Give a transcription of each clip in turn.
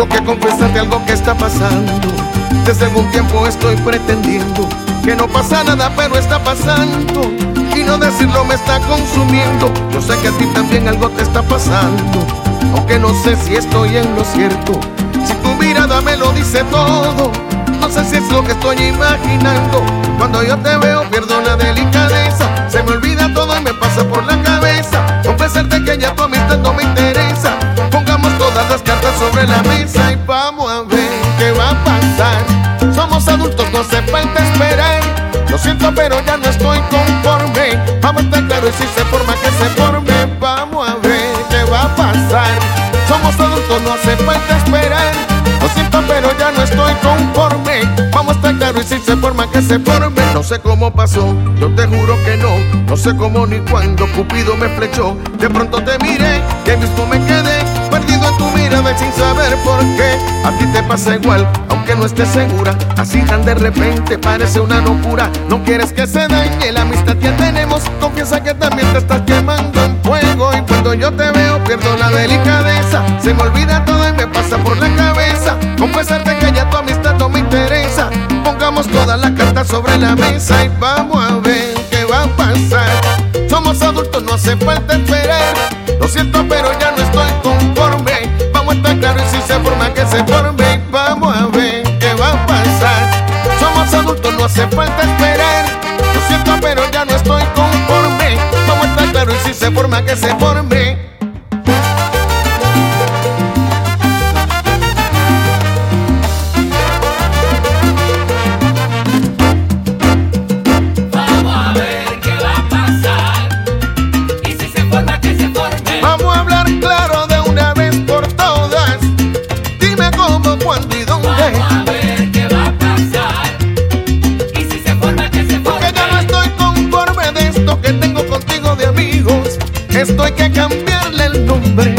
que confesarte algo que está pasando. Desde algún tiempo estoy pretendiendo que no pasa nada, pero está pasando. Y no decirlo me está consumiendo. Yo sé que a ti también algo te está pasando, aunque no sé si estoy en lo cierto. Si tu mirada me lo dice todo, no sé si es lo que estoy imaginando. Cuando yo te veo pierdo la delicadeza, se me olvida todo y me pasa por la cabeza. Confesarte que ya tu amistad no me interesa. Pongamos todas las cartas sobre la mesa y vamos a ver qué va a pasar. Somos adultos, no hace falta esperar. Lo siento, pero ya no estoy conforme. Vamos a estar claro y si se forma que se forme. Vamos a ver qué va a pasar. Somos adultos, no hace falta esperar. Lo siento, pero ya no estoy conforme. Vamos a estar claro y si se forma que se forme. No sé cómo pasó, yo te juro que no. No sé cómo ni cuándo Cupido me flechó. De pronto te miré, que mismo me quedé perdido en tu mirada y sin saber por qué. A ti te pasa igual, aunque no estés segura. Así tan de repente parece una locura. No quieres que se dañe la amistad que tenemos. Confiesa que también te estás quemando en fuego. Y cuando yo te veo pierdo la delicadeza, se me olvida todo y me pasa por la cabeza. Confesarte que ya tu amistad no me interesa. Pongamos todas las cartas sobre la mesa y vamos a ver qué va a pasar. Somos adultos, no hace falta esperar. Lo siento, pero ya no estoy conforme. Vamos a estar claros y si se forma que se forme y vamos a ver qué va a pasar. Somos adultos, no hace falta esperar. Lo siento, pero ya no estoy conforme. Vamos a estar claros y si se forma que se forme. Vamos a hablar claro de una vez por todas. Dime cómo, cuándo y dónde. Vamos a ver qué va a pasar. Y si se forma, que se forme. Porque ya no estoy conforme de esto que tengo contigo de amigos. Esto hay que cambiarle el nombre.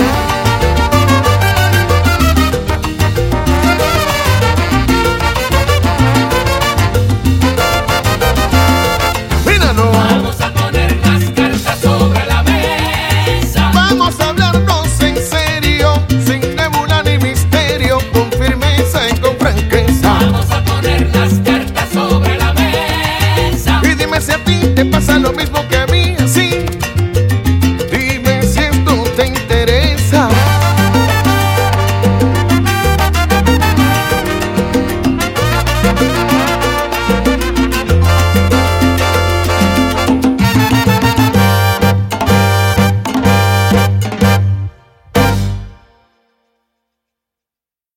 Míralo. Vamos a poner las cartas sobre la mesa. Vamos a hablarnos en serio, sin nebula ni misterio, con firmeza y con franqueza. Vamos a poner las cartas sobre la mesa. Y dime si a ti te pasa lo mismo que